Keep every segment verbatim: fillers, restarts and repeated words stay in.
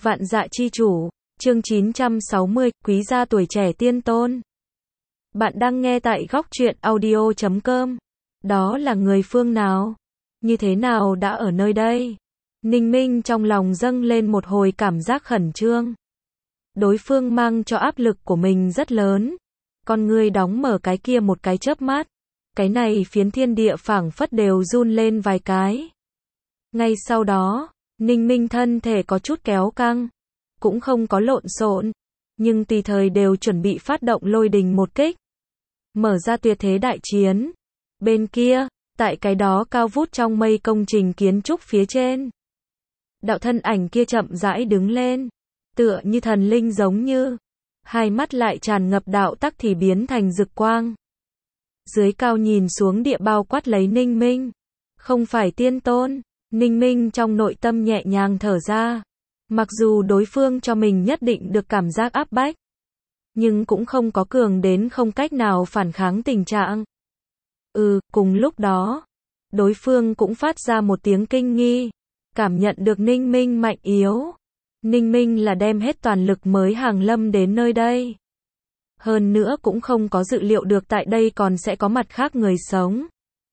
Vạn Dạ Chi Chủ, chương chín trăm sáu mươi, Quý gia tuổi trẻ tiên tôn. Bạn đang nghe tại góc truyện audio chấm com. Đó là người phương nào? Như thế nào đã ở nơi đây? Ninh Minh trong lòng dâng lên một hồi cảm giác khẩn trương. Đối phương mang cho áp lực của mình rất lớn. Con người đóng mở cái kia một cái chớp mắt. Cái này phiến thiên địa phảng phất đều run lên vài cái. Ngay sau đó, Ninh Minh thân thể có chút kéo căng, cũng không có lộn xộn, nhưng tùy thời đều chuẩn bị phát động lôi đình một kích. Mở ra tuyệt thế đại chiến. Bên kia, tại cái đó cao vút trong mây công trình kiến trúc phía trên. Đạo thân ảnh kia chậm rãi đứng lên, tựa như thần linh giống như, hai mắt lại tràn ngập đạo tắc thì biến thành rực quang. Dưới cao nhìn xuống địa bao quát lấy Ninh Minh. Không phải tiên tôn. Ninh Minh trong nội tâm nhẹ nhàng thở ra. Mặc dù đối phương cho mình nhất định được cảm giác áp bách, nhưng cũng không có cường đến không cách nào phản kháng tình trạng. Ừ, cùng lúc đó, đối phương cũng phát ra một tiếng kinh nghi, cảm nhận được Ninh Minh mạnh yếu. Ninh Minh là đem hết toàn lực mới hàng lâm đến nơi đây. Hơn nữa cũng không có dự liệu được tại đây còn sẽ có mặt khác người sống.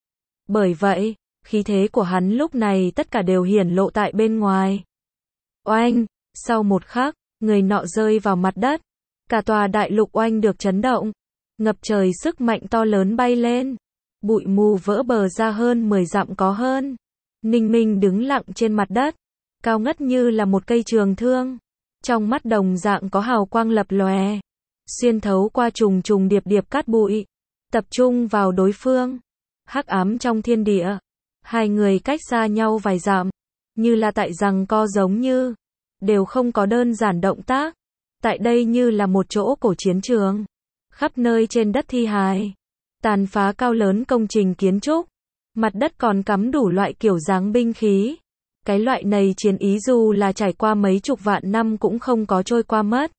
Bởi vậy, khí thế của hắn lúc này tất cả đều hiển lộ tại bên ngoài. Oanh, sau một khắc, người nọ rơi vào mặt đất. Cả tòa đại lục oanh được chấn động. Ngập trời sức mạnh to lớn bay lên. Bụi mù vỡ bờ ra hơn mười dặm có hơn. Ninh Minh đứng lặng trên mặt đất. Cao ngất như là một cây trường thương. Trong mắt đồng dạng có hào quang lập lòe. Xuyên thấu qua trùng trùng điệp điệp cát bụi. Tập trung vào đối phương. Hắc ám trong thiên địa. Hai người cách xa nhau vài dặm. Như là tại giằng co giống như. Đều không có đơn giản động tác. Tại đây như là một chỗ cổ chiến trường. Khắp nơi trên đất thi hài. Tàn phá cao lớn công trình kiến trúc. Mặt đất còn cắm đủ loại kiểu dáng binh khí. Cái loại này chiến ý dù là trải qua mấy chục vạn năm cũng không có trôi qua mất.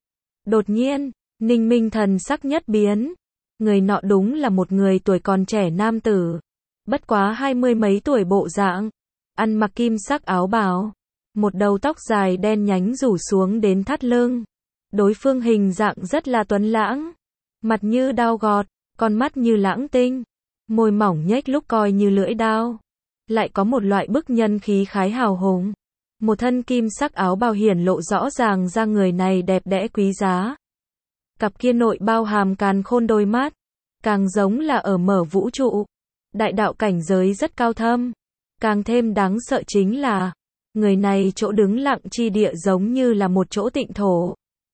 Đột nhiên, Ninh Minh thần sắc nhất biến. Người nọ đúng là một người tuổi còn trẻ nam tử. Bất quá hai mươi mấy tuổi bộ dạng. Ăn mặc kim sắc áo bào. Một đầu tóc dài đen nhánh rủ xuống đến thắt lưng. Đối phương hình dạng rất là tuấn lãng. Mặt như đao gọt, con mắt như lãng tinh. Môi mỏng nhếch lúc coi như lưỡi đao. Lại có một loại bức nhân khí khái hào hùng. Một thân kim sắc áo bào hiển lộ rõ ràng ra người này đẹp đẽ quý giá. Cặp kia nội bao hàm càn khôn đôi mắt. Càng giống là ở mở vũ trụ. Đại đạo cảnh giới rất cao thâm. Càng thêm đáng sợ chính là, người này chỗ đứng lặng chi địa giống như là một chỗ tịnh thổ.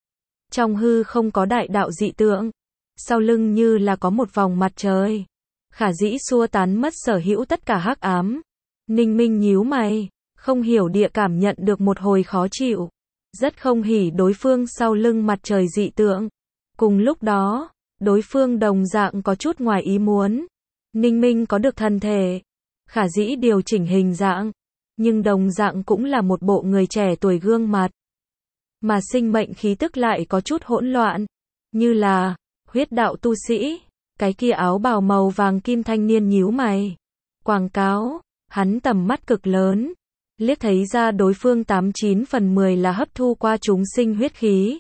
Trong hư không có đại đạo dị tượng. Sau lưng như là có một vòng mặt trời. Khả dĩ xua tán mất sở hữu tất cả hắc ám. Ninh Minh nhíu mày, không hiểu địa cảm nhận được một hồi khó chịu. Rất không hỉ đối phương sau lưng mặt trời dị tượng. Cùng lúc đó, đối phương đồng dạng có chút ngoài ý muốn. Ninh Minh có được thân thể, khả dĩ điều chỉnh hình dạng, nhưng đồng dạng cũng là một bộ người trẻ tuổi gương mặt. Mà sinh mệnh khí tức lại có chút hỗn loạn, như là huyết đạo tu sĩ. Cái kia áo bào màu vàng kim thanh niên nhíu mày. Quảng cáo, hắn tầm mắt cực lớn, liếc thấy ra đối phương tám chín phần mười là hấp thu qua chúng sinh huyết khí.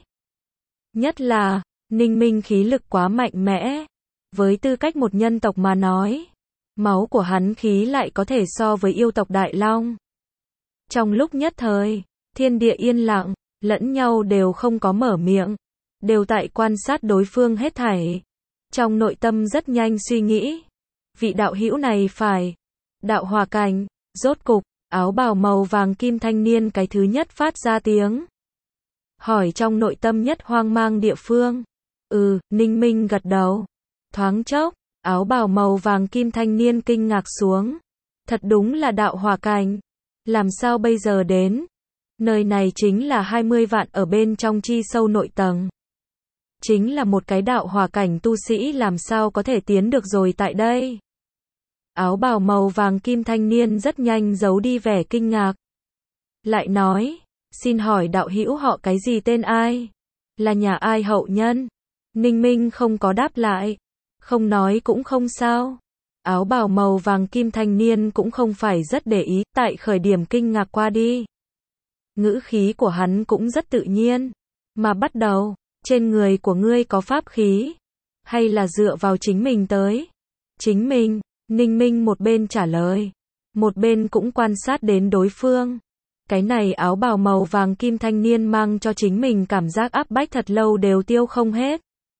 Nhất là, Ninh Minh khí lực quá mạnh mẽ. Với tư cách một nhân tộc mà nói, máu của hắn khí lại có thể so với yêu tộc Đại Long. Trong lúc nhất thời, thiên địa yên lặng, lẫn nhau đều không có mở miệng, đều tại quan sát đối phương hết thảy. Trong nội tâm rất nhanh suy nghĩ, vị đạo hữu này phải đạo hòa cảnh. Rốt cục, áo bào màu vàng kim thanh niên cái thứ nhất phát ra tiếng hỏi trong nội tâm nhất hoang mang địa phương. Ừ, Ninh Minh gật đầu. Thoáng chốc, áo bào màu vàng kim thanh niên kinh ngạc xuống. Thật đúng là đạo hỏa cảnh. Làm sao bây giờ đến? Nơi này chính là hai mươi vạn ở bên trong chi sâu nội tầng. Chính là một cái đạo hỏa cảnh tu sĩ làm sao có thể tiến được rồi tại đây? Áo bào màu vàng kim thanh niên rất nhanh giấu đi vẻ kinh ngạc. Lại nói, xin hỏi đạo hữu họ cái gì tên ai? Là nhà ai hậu nhân? Ninh Minh không có đáp lại. Không nói cũng không sao. Áo bào màu vàng kim thanh niên cũng không phải rất để ý, tại khởi điểm kinh ngạc qua đi. Ngữ khí của hắn cũng rất tự nhiên. Mà bắt đầu, trên người của ngươi có pháp khí, hay là dựa vào chính mình tới? Chính mình, Ninh Minh một bên trả lời, một bên cũng quan sát đến đối phương. Cái này áo bào màu vàng kim thanh niên mang cho chính mình cảm giác áp bách thật lâu đều tiêu không hết.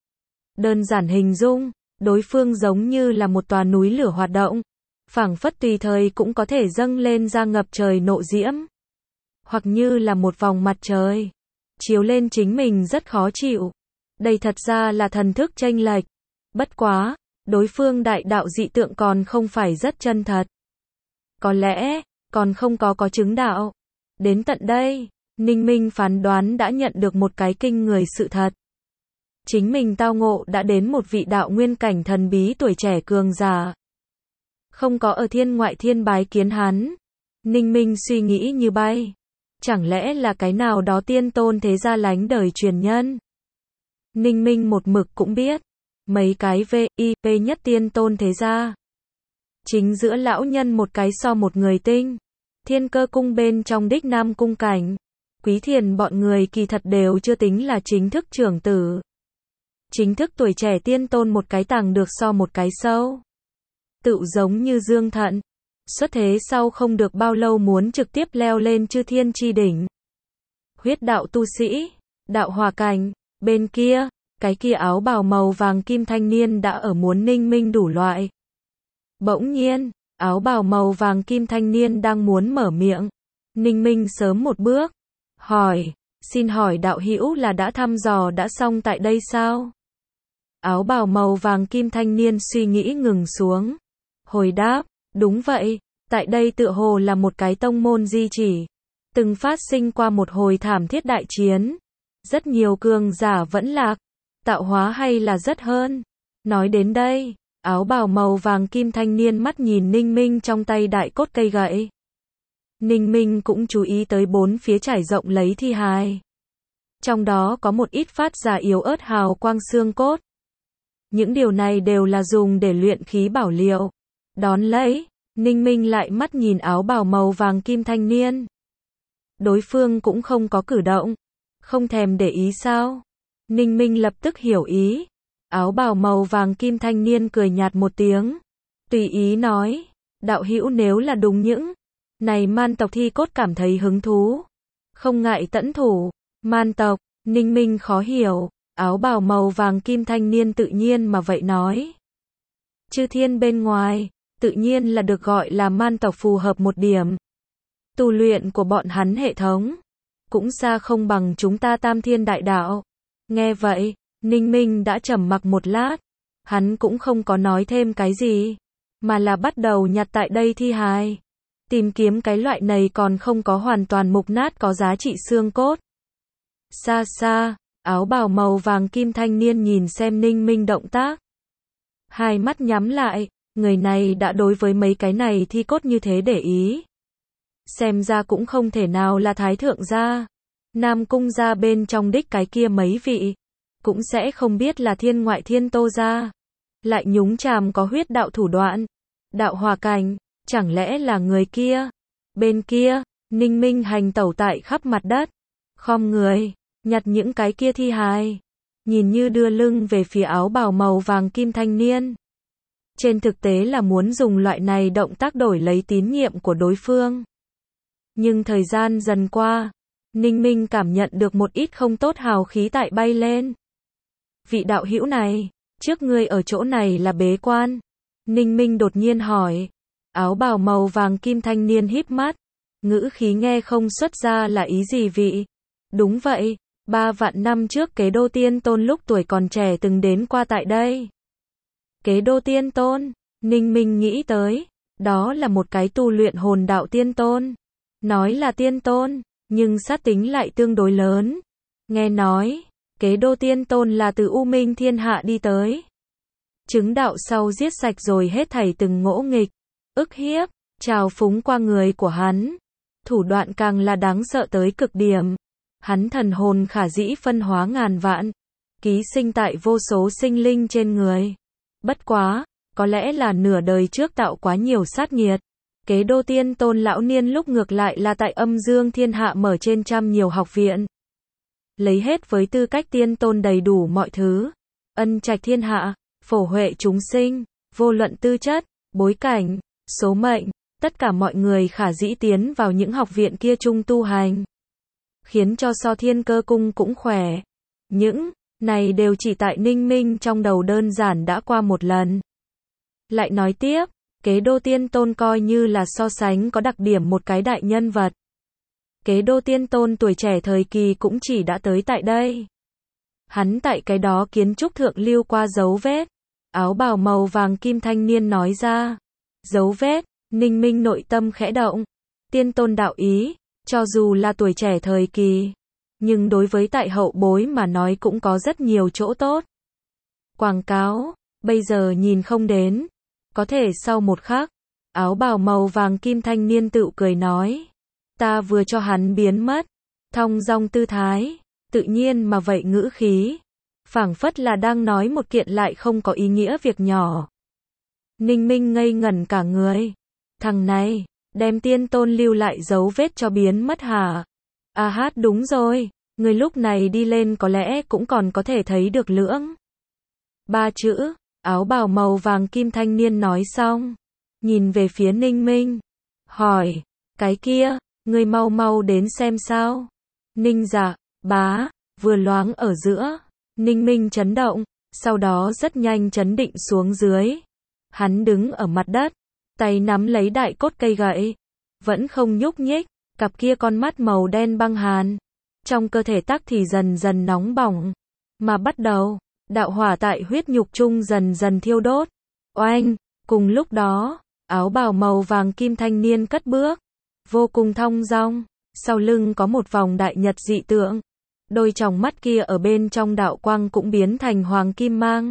Đơn giản hình dung, đối phương giống như là một tòa núi lửa hoạt động, phảng phất tùy thời cũng có thể dâng lên ra ngập trời nộ diễm, hoặc như là một vòng mặt trời, chiếu lên chính mình rất khó chịu. Đây thật ra là thần thức chênh lệch. Bất quá, đối phương đại đạo dị tượng còn không phải rất chân thật. Có lẽ, còn không có có chứng đạo. Đến tận đây, Ninh Minh phán đoán đã nhận được một cái kinh người sự thật. Chính mình tao ngộ đã đến một vị đạo nguyên cảnh thần bí tuổi trẻ cường giả. Không có ở thiên ngoại thiên bái kiến hắn. Ninh Minh suy nghĩ như bay. Chẳng lẽ là cái nào đó tiên tôn thế gia lánh đời truyền nhân? Ninh Minh một mực cũng biết. Mấy cái vê i pê nhất tiên tôn thế gia. Chính giữa lão nhân một cái so một người tinh. Thiên Cơ cung bên trong đích nam cung cảnh. Quý Thiền bọn người kỳ thật đều chưa tính là chính thức trưởng tử. Chính thức tuổi trẻ tiên tôn một cái tàng được so một cái sâu. Tự giống như Dương Thận. Xuất thế sau không được bao lâu muốn trực tiếp leo lên chư thiên chi đỉnh. Huyết đạo tu sĩ, đạo hòa cảnh, bên kia, cái kia áo bào màu vàng kim thanh niên đã ở muốn Ninh Minh đủ loại. Bỗng nhiên, áo bào màu vàng kim thanh niên đang muốn mở miệng. Ninh Minh sớm một bước, hỏi, xin hỏi đạo hữu là đã thăm dò đã xong tại đây sao? Áo bào màu vàng kim thanh niên suy nghĩ ngừng xuống. Hồi đáp, đúng vậy, tại đây tựa hồ là một cái tông môn di chỉ. Từng phát sinh qua một hồi thảm thiết đại chiến. Rất nhiều cường giả vẫn lạc, tạo hóa hay là rất hơn. Nói đến đây, áo bào màu vàng kim thanh niên mắt nhìn Ninh Minh trong tay đại cốt cây gậy. Ninh Minh cũng chú ý tới bốn phía trải rộng lấy thi hài. Trong đó có một ít phát ra yếu ớt hào quang xương cốt. Những điều này đều là dùng để luyện khí bảo liệu. Đón lấy, Ninh Minh lại mắt nhìn áo bào màu vàng kim thanh niên. Đối phương cũng không có cử động. Không thèm để ý sao? Ninh Minh lập tức hiểu ý. Áo bào màu vàng kim thanh niên cười nhạt một tiếng. Tùy ý nói. Đạo hữu nếu là đúng những này man tộc thi cốt cảm thấy hứng thú. Không ngại tẫn thủ. Man tộc, Ninh Minh khó hiểu. Áo bào màu vàng kim thanh niên tự nhiên mà vậy nói. Chư thiên bên ngoài, tự nhiên là được gọi là man tộc phù hợp một điểm. Tu luyện của bọn hắn hệ thống cũng xa không bằng chúng ta tam thiên đại đạo. Nghe vậy, Ninh Minh đã trầm mặc một lát. Hắn cũng không có nói thêm cái gì, mà là bắt đầu nhặt tại đây thi hài. Tìm kiếm cái loại này còn không có hoàn toàn mục nát có giá trị xương cốt. Xa xa, áo bào màu vàng kim thanh niên nhìn xem Ninh Minh động tác. Hai mắt nhắm lại, người này đã đối với mấy cái này thi cốt như thế để ý. Xem ra cũng không thể nào là thái thượng gia. Nam cung gia bên trong đích cái kia mấy vị. Cũng sẽ không biết là thiên ngoại thiên tô gia. Lại nhúng chàm có huyết đạo thủ đoạn. Đạo hòa cảnh, chẳng lẽ là người kia? Bên kia, Ninh Minh hành tẩu tại khắp mặt đất. Khom người, nhặt những cái kia thi hài. Nhìn như đưa lưng về phía áo bào màu vàng kim thanh niên. Trên thực tế là muốn dùng loại này động tác đổi lấy tín nhiệm của đối phương. Nhưng thời gian dần qua, Ninh Minh cảm nhận được một ít không tốt hào khí tại bay lên. Vị đạo hữu này, trước ngươi ở chỗ này là bế quan. Ninh Minh đột nhiên hỏi. Áo bào màu vàng kim thanh niên híp mắt. Ngữ khí nghe không xuất ra là ý gì vị. Đúng vậy, ba vạn năm trước Kế Đô Tiên Tôn lúc tuổi còn trẻ từng đến qua tại đây. Kế Đô Tiên Tôn, Ninh Minh nghĩ tới. Đó là một cái tu luyện hồn đạo tiên tôn. Nói là tiên tôn, nhưng sát tính lại tương đối lớn. Nghe nói, Kế Đô Tiên Tôn là từ U Minh Thiên Hạ đi tới. Chứng đạo sau giết sạch rồi hết thảy từng ngỗ nghịch, ức hiếp, trào phúng qua người của hắn. Thủ đoạn càng là đáng sợ tới cực điểm. Hắn thần hồn khả dĩ phân hóa ngàn vạn, ký sinh tại vô số sinh linh trên người. Bất quá, có lẽ là nửa đời trước tạo quá nhiều sát nghiệt. Kế đô tiên tôn lão niên lúc ngược lại là tại âm dương thiên hạ mở trên trăm nhiều học viện. Lấy hết với tư cách tiên tôn đầy đủ mọi thứ. Ân trạch thiên hạ, phổ huệ chúng sinh, vô luận tư chất, bối cảnh, số mệnh, tất cả mọi người khả dĩ tiến vào những học viện kia chung tu hành. Khiến cho so thiên cơ cung cũng khỏe. Những này đều chỉ tại Ninh Minh trong đầu đơn giản đã qua một lần. Lại nói tiếp, Kế đô tiên tôn coi như là so sánh có đặc điểm một cái đại nhân vật. Kế đô tiên tôn tuổi trẻ thời kỳ cũng chỉ đã tới tại đây. Hắn tại cái đó kiến trúc thượng lưu qua dấu vết. Áo bào màu vàng kim thanh niên nói ra. Dấu vết, Ninh Minh nội tâm khẽ động. Tiên tôn đạo ý, cho dù là tuổi trẻ thời kỳ, nhưng đối với tại hậu bối mà nói cũng có rất nhiều chỗ tốt. Quảng cáo, bây giờ nhìn không đến. Có thể sau một khắc, áo bào màu vàng kim thanh niên tự cười nói. Ta vừa cho hắn biến mất. Thong dong tư thái, tự nhiên mà vậy ngữ khí. Phảng phất là đang nói một kiện lại không có ý nghĩa việc nhỏ. Ninh Minh ngây ngẩn cả người. Thằng này, đem tiên tôn lưu lại dấu vết cho biến mất hả? À hát đúng rồi, người lúc này đi lên có lẽ cũng còn có thể thấy được lưỡng. Ba chữ, áo bào màu vàng kim thanh niên nói xong. Nhìn về phía Ninh Minh. Hỏi, cái kia, người mau mau đến xem sao. Ninh dạ, bá, vừa loáng ở giữa. Ninh Minh chấn động, sau đó rất nhanh chấn định xuống dưới. Hắn đứng ở mặt đất, tay nắm lấy đại cốt cây gậy. Vẫn không nhúc nhích, cặp kia con mắt màu đen băng hàn. Trong cơ thể tắc thì dần dần nóng bỏng. Mà bắt đầu, đạo hỏa tại huyết nhục chung dần dần thiêu đốt. Oanh, cùng lúc đó, áo bào màu vàng kim thanh niên cất bước. Vô cùng thong dong, sau lưng có một vòng đại nhật dị tượng. Đôi tròng mắt kia ở bên trong đạo quang cũng biến thành hoàng kim mang.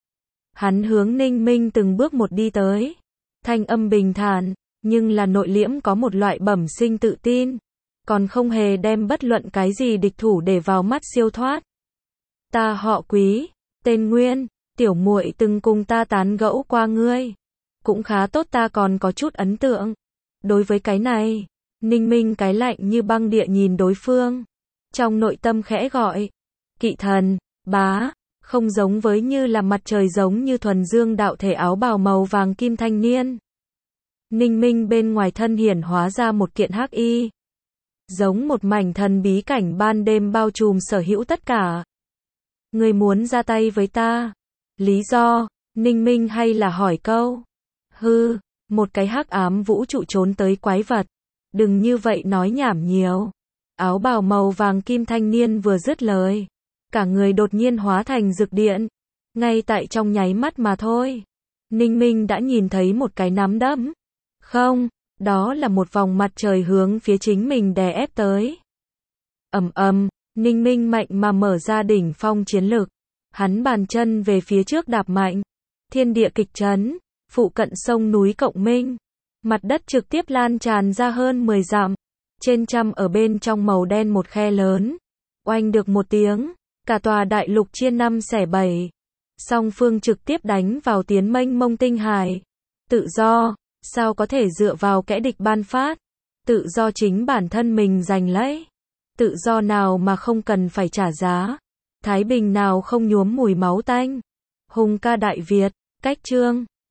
Hắn hướng Ninh Minh từng bước một đi tới. Thanh âm bình thản, nhưng là nội liễm có một loại bẩm sinh tự tin. Còn không hề đem bất luận cái gì địch thủ để vào mắt siêu thoát. Ta họ Quý, tên Nguyên, tiểu muội từng cùng ta tán gẫu qua ngươi. Cũng khá tốt, ta còn có chút ấn tượng. Đối với cái này, Ninh Minh cái lạnh như băng địa nhìn đối phương. Trong nội tâm khẽ gọi. Kỵ thần, bá, không giống với như là mặt trời giống như thuần dương đạo thể áo bào màu vàng kim thanh niên. Ninh Minh bên ngoài thân hiển hóa ra một kiện hắc y. Giống một mảnh thần bí cảnh ban đêm bao trùm sở hữu tất cả. Người muốn ra tay với ta. Lý do, Ninh Minh hay là hỏi câu. Hư, một cái hắc ám vũ trụ trốn tới quái vật. Đừng như vậy nói nhảm nhiều. Áo bào màu vàng kim thanh niên vừa dứt lời. Cả người đột nhiên hóa thành rực điện. Ngay tại trong nháy mắt mà thôi. Ninh Minh đã nhìn thấy một cái nắm đấm. Không, đó là một vòng mặt trời hướng phía chính mình đè ép tới. Ầm ầm, Ninh Minh mạnh mà mở ra đỉnh phong chiến lực. Hắn bàn chân về phía trước đạp mạnh. Thiên địa kịch chấn, phụ cận sông núi cộng minh. Mặt đất trực tiếp lan tràn ra hơn mười dặm. Trên trăm ở bên trong màu đen một khe lớn. Oanh được một tiếng, cả tòa đại lục chia năm xẻ bảy. Song phương trực tiếp đánh vào tiến mênh mông tinh hải. Tự do, sao có thể dựa vào kẻ địch ban phát? Tự do chính bản thân mình giành lấy. Tự do nào mà không cần phải trả giá? Thái bình nào không nhuốm mùi máu tanh? Hùng ca Đại Việt, cách chương